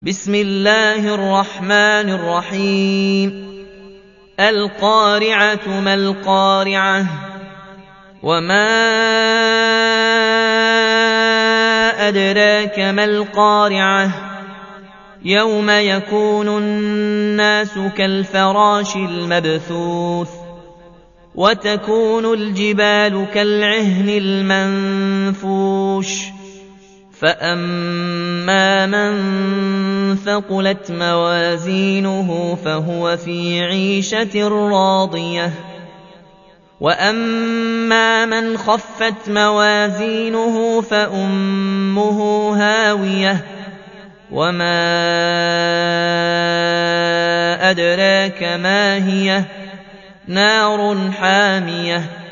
بسم الله الرحمن الرحيم القارعة ما القارعة وما أدراك ما القارعة يوم يكون الناس كالفراش المبثوث وتكون الجبال كالعهن المنفوش فأما من ثقلت موازينه فهو في عيشة راضية وأما من خفت موازينه فأمه هاوية وما أدراك ما هي نار حامية